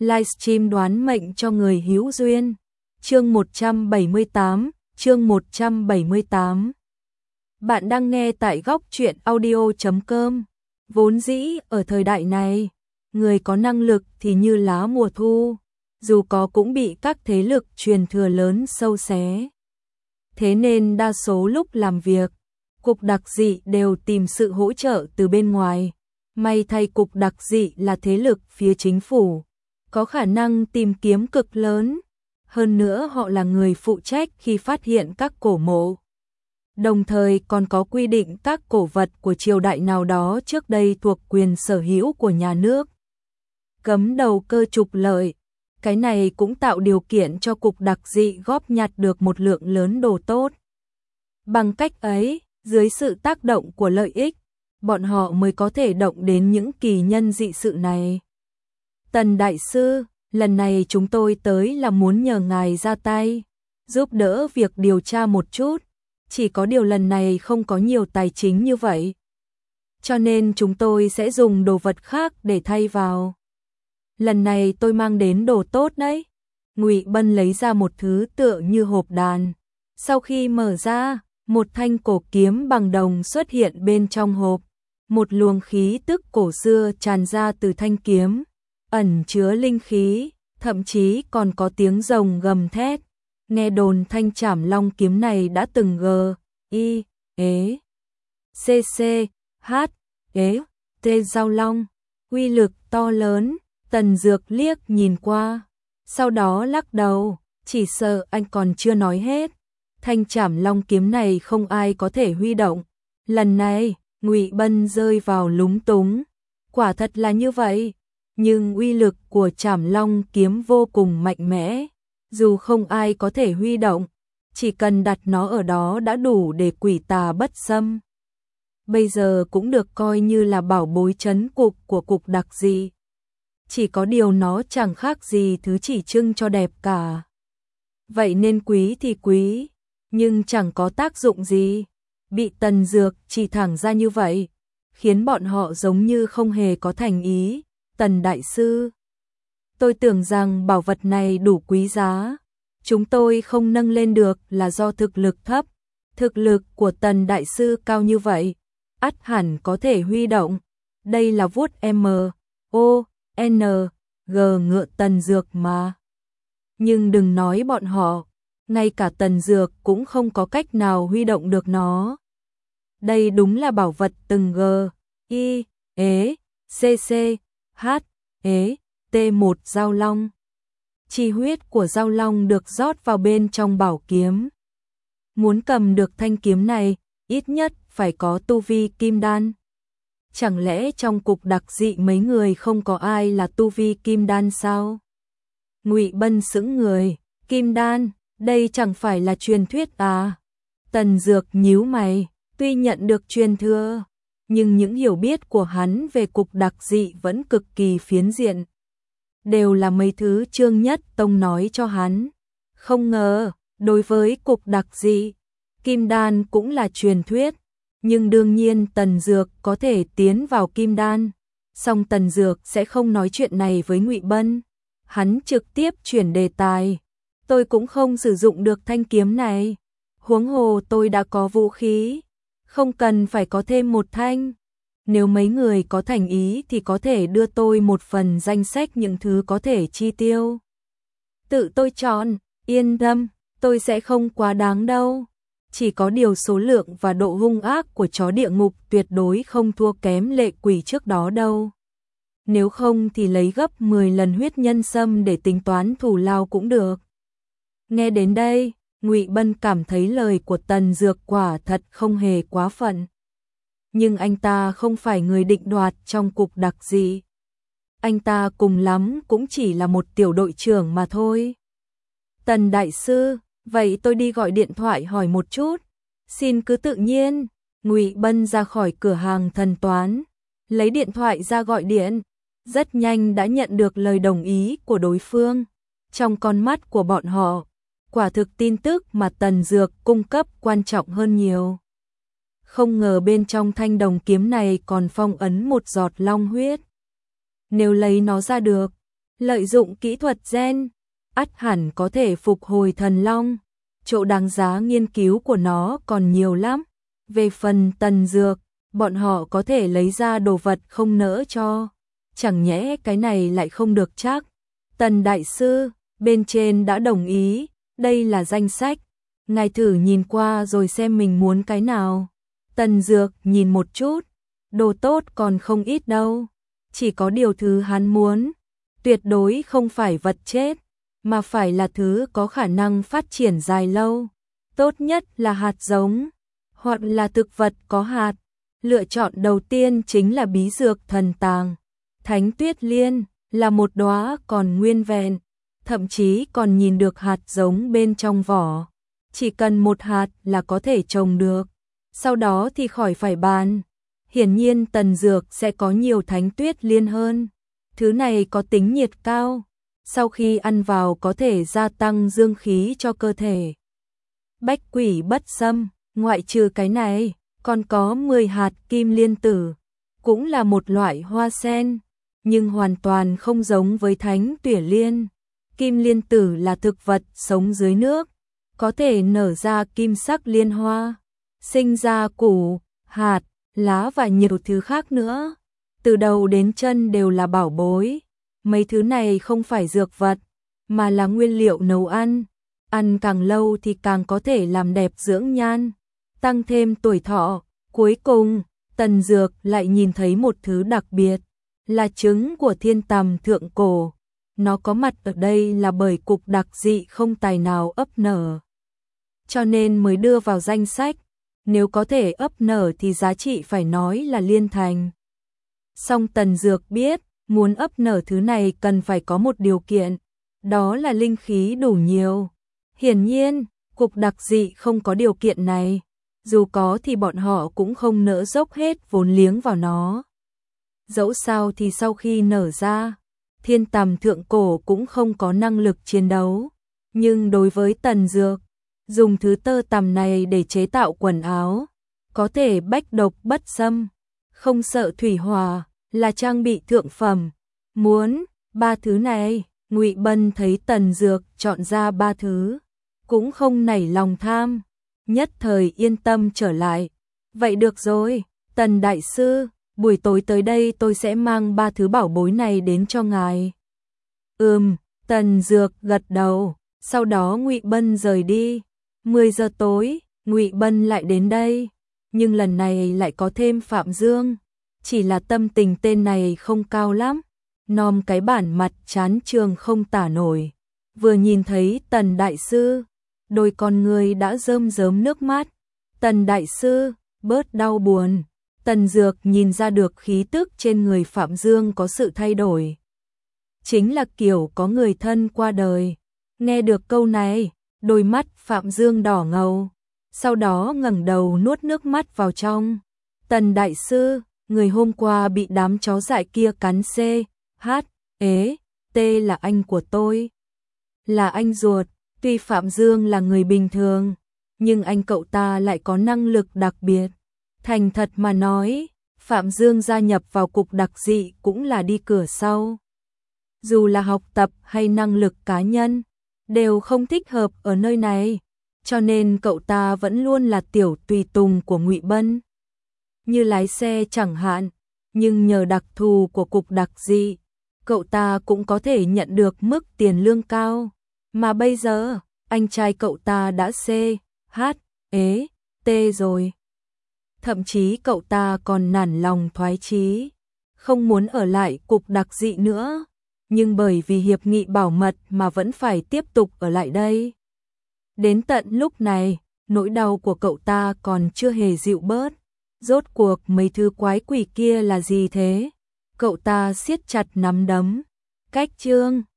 Livestream đoán mệnh cho người hữu duyên. Chương 178. Bạn đang nghe tại góc truyện audio.com. Vốn dĩ ở thời đại này, người có năng lực thì như lá mùa thu, dù có cũng bị các thế lực truyền thừa lớn sâu xé. Thế nên đa số lúc làm việc, cục đặc dị đều tìm sự hỗ trợ từ bên ngoài. May thay cục đặc dị là thế lực phía chính phủ, có khả năng tìm kiếm cực lớn. Hơn nữa họ là người phụ trách khi phát hiện các cổ mộ. Đồng thời còn có quy định các cổ vật của triều đại nào đó trước đây thuộc quyền sở hữu của nhà nước. Cấm đầu cơ trục lợi. Cái này cũng tạo điều kiện cho cục đặc dị góp nhặt được một lượng lớn đồ tốt. Bằng cách ấy, dưới sự tác động của lợi ích, bọn họ mới có thể động đến những kỳ nhân dị sự này. Tần Đại Sư, lần này chúng tôi tới là muốn nhờ ngài ra tay, giúp đỡ việc điều tra một chút, chỉ có điều lần này không có nhiều tài chính như vậy. Cho nên chúng tôi sẽ dùng đồ vật khác để thay vào. Lần này tôi mang đến đồ tốt đấy. Ngụy Bân lấy ra một thứ tựa như hộp đàn. Sau khi mở ra, một thanh cổ kiếm bằng đồng xuất hiện bên trong hộp. Một luồng khí tức cổ xưa tràn ra từ thanh kiếm, ẩn chứa linh khí, thậm chí còn có tiếng rồng gầm thét. Nghe đồn thanh trảm long kiếm này đã từng T giao long, uy lực to lớn. Tần Dược liếc nhìn qua, sau đó lắc đầu, chỉ sợ anh còn chưa nói hết. Thanh trảm long kiếm này không ai có thể huy động. Lần này, Ngụy Bân rơi vào lúng túng. Quả thật là như vậy, nhưng uy lực của trảm long kiếm vô cùng mạnh mẽ. Dù không ai có thể huy động, chỉ cần đặt nó ở đó đã đủ để quỷ tà bất xâm. Bây giờ cũng được coi như là bảo bối trấn cục của cục đặc dị. Chỉ có điều nó chẳng khác gì thứ chỉ trưng cho đẹp cả. Vậy nên quý thì quý, nhưng chẳng có tác dụng gì. Bị Tần Dược chỉ thẳng ra như vậy, khiến bọn họ giống như không hề có thành ý. Tần Đại Sư, tôi tưởng rằng bảo vật này đủ quý giá. Chúng tôi không nâng lên được là do thực lực thấp. Thực lực của Tần Đại Sư cao như vậy, ắt hẳn có thể huy động. Đây là vuốt M.O.N.G ngựa Tần Dược mà. Nhưng đừng nói bọn họ, ngay cả Tần Dược cũng không có cách nào huy động được nó. Đây đúng là bảo vật từng T1 giao long. Chi huyết của giao long được rót vào bên trong bảo kiếm. Muốn cầm được thanh kiếm này, ít nhất phải có tu vi kim đan. Chẳng lẽ trong cục đặc dị mấy người không có ai là tu vi kim đan sao? Ngụy Bân sững người, kim đan, đây chẳng phải là truyền thuyết à? Tần Dược nhíu mày, tuy nhận được truyền thừa, nhưng những hiểu biết của hắn về cục đặc dị vẫn cực kỳ phiến diện. Đều là mấy thứ Trương Nhất Tông nói cho hắn. Không ngờ, đối với cục đặc dị, kim đan cũng là truyền thuyết. Nhưng đương nhiên Tần Dược có thể tiến vào kim đan. Song Tần Dược sẽ không nói chuyện này với Ngụy Bân. Hắn trực tiếp chuyển đề tài. Tôi cũng không sử dụng được thanh kiếm này. Huống hồ tôi đã có vũ khí, không cần phải có thêm một thanh. Nếu mấy người có thành ý thì có thể đưa tôi một phần danh sách những thứ có thể chi tiêu. Tự tôi chọn, yên tâm, tôi sẽ không quá đáng đâu. Chỉ có điều số lượng và độ hung ác của chó địa ngục tuyệt đối không thua kém lệ quỷ trước đó đâu. Nếu không thì lấy gấp 10 lần huyết nhân sâm để tính toán thù lao cũng được. Nghe đến đây, Ngụy Bân cảm thấy lời của Tần Dược quả thật không hề quá phận. Nhưng anh ta không phải người định đoạt trong cục đặc dị. Anh ta cùng lắm cũng chỉ là một tiểu đội trưởng mà thôi. Tần Đại Sư, vậy tôi đi gọi điện thoại hỏi một chút. Xin cứ tự nhiên. Ngụy Bân ra khỏi cửa hàng thần toán, lấy điện thoại ra gọi điện. Rất nhanh đã nhận được lời đồng ý của đối phương. Trong con mắt của bọn họ, quả thực tin tức mà Tần Dược cung cấp quan trọng hơn nhiều. Không ngờ bên trong thanh đồng kiếm này còn phong ấn một giọt long huyết. Nếu lấy nó ra được, Lợi dụng kỹ thuật gen, ắt hẳn có thể phục hồi thần long. Chỗ đáng giá nghiên cứu của nó còn nhiều lắm. Về phần Tần Dược, bọn họ có thể lấy ra đồ vật không nỡ cho. Chẳng nhẽ cái này lại không được chắc. Tần Đại Sư, bên trên đã đồng ý, đây là danh sách. Ngài thử nhìn qua rồi xem mình muốn cái nào. Tần Dược nhìn một chút, đồ tốt còn không ít đâu. Chỉ có điều thứ hắn muốn, tuyệt đối không phải vật chết, mà phải là thứ có khả năng phát triển dài lâu. Tốt nhất là hạt giống, hoặc là thực vật có hạt. Lựa chọn đầu tiên chính là bí dược thần tàng. Thánh Tuyết Liên là một đóa còn nguyên vẹn, thậm chí còn nhìn được hạt giống bên trong vỏ. Chỉ cần một hạt là có thể trồng được. Sau đó thì khỏi phải bàn. Hiển nhiên Tần Dược sẽ có nhiều Thánh Tuyết Liên hơn. Thứ này có tính nhiệt cao, sau khi ăn vào có thể gia tăng dương khí cho cơ thể. Bách Quỷ Bất Xâm, ngoại trừ cái này, còn có 10 hạt Kim Liên Tử, cũng là một loại hoa sen, nhưng hoàn toàn không giống với Thánh Tuyết Liên. Kim Liên Tử là thực vật sống dưới nước, có thể nở ra kim sắc liên hoa, sinh ra củ, hạt, lá và nhiều thứ khác nữa. Từ đầu đến chân đều là bảo bối. Mấy thứ này không phải dược vật, mà là nguyên liệu nấu ăn. Ăn càng lâu thì càng có thể làm đẹp dưỡng nhan, tăng thêm tuổi thọ. Cuối cùng, Tần Dược lại nhìn thấy một thứ đặc biệt, là trứng của thiên tằm thượng cổ. Nó có mặt ở đây là bởi cục đặc dị không tài nào ấp nở, cho nên mới đưa vào danh sách. Nếu có thể ấp nở thì giá trị phải nói là liên thành. Song Tần Dược biết, muốn ấp nở thứ này cần phải có một điều kiện, đó là linh khí đủ nhiều. Hiển nhiên, cục đặc dị không có điều kiện này, dù có thì bọn họ cũng không nỡ dốc hết vốn liếng vào nó. Dẫu sao thì sau khi nở ra, thiên tằm thượng cổ cũng không có năng lực chiến đấu. Nhưng đối với Tần Dược, dùng thứ tơ tằm này để chế tạo quần áo, có thể bách độc bất xâm, không sợ thủy hỏa, là trang bị thượng phẩm. Muốn ba thứ này, Ngụy Bân thấy Tần Dược chọn ra ba thứ, cũng không nảy lòng tham, nhất thời yên tâm trở lại. Vậy được rồi, Tần Đại Sư, buổi tối tới đây tôi sẽ mang ba thứ bảo bối này đến cho ngài. Tần Dược gật đầu, sau đó Ngụy Bân rời đi. 10 giờ tối, Ngụy Bân lại đến đây, nhưng lần này lại có thêm Phạm Dương. Chỉ là tâm tình tên này không cao lắm, nom cái bản mặt chán trường không tả nổi. Vừa nhìn thấy Tần Đại Sư, đôi con người đã rơm rớm nước mắt. Tần Đại Sư, bớt đau buồn. Tần Dược nhìn ra được khí tức trên người Phạm Dương có sự thay đổi. Chính là kiểu có người thân qua đời. Nghe được câu này, đôi mắt Phạm Dương đỏ ngầu, sau đó ngẩng đầu nuốt nước mắt vào trong. Tần Đại Sư, người hôm qua bị đám chó dại kia cắn C, H, ế, T là anh của tôi. Là anh ruột, tuy Phạm Dương là người bình thường, nhưng anh cậu ta lại có năng lực đặc biệt. Thành thật mà nói, Phạm Dương gia nhập vào cục đặc dị cũng là đi cửa sau. Dù là học tập hay năng lực cá nhân, đều không thích hợp ở nơi này, cho nên cậu ta vẫn luôn là tiểu tùy tùng của Ngụy Bân. Như lái xe chẳng hạn, nhưng nhờ đặc thù của cục đặc dị, cậu ta cũng có thể nhận được mức tiền lương cao. Mà bây giờ, anh trai cậu ta đã C, H, ế, T rồi. Thậm chí cậu ta còn nản lòng thoái chí, không muốn ở lại cục đặc dị nữa, nhưng bởi vì hiệp nghị bảo mật mà vẫn phải tiếp tục ở lại đây. Đến tận lúc này, nỗi đau của cậu ta còn chưa hề dịu bớt. Rốt cuộc mấy thứ quái quỷ kia là gì thế? Cậu ta siết chặt nắm đấm. Cách chương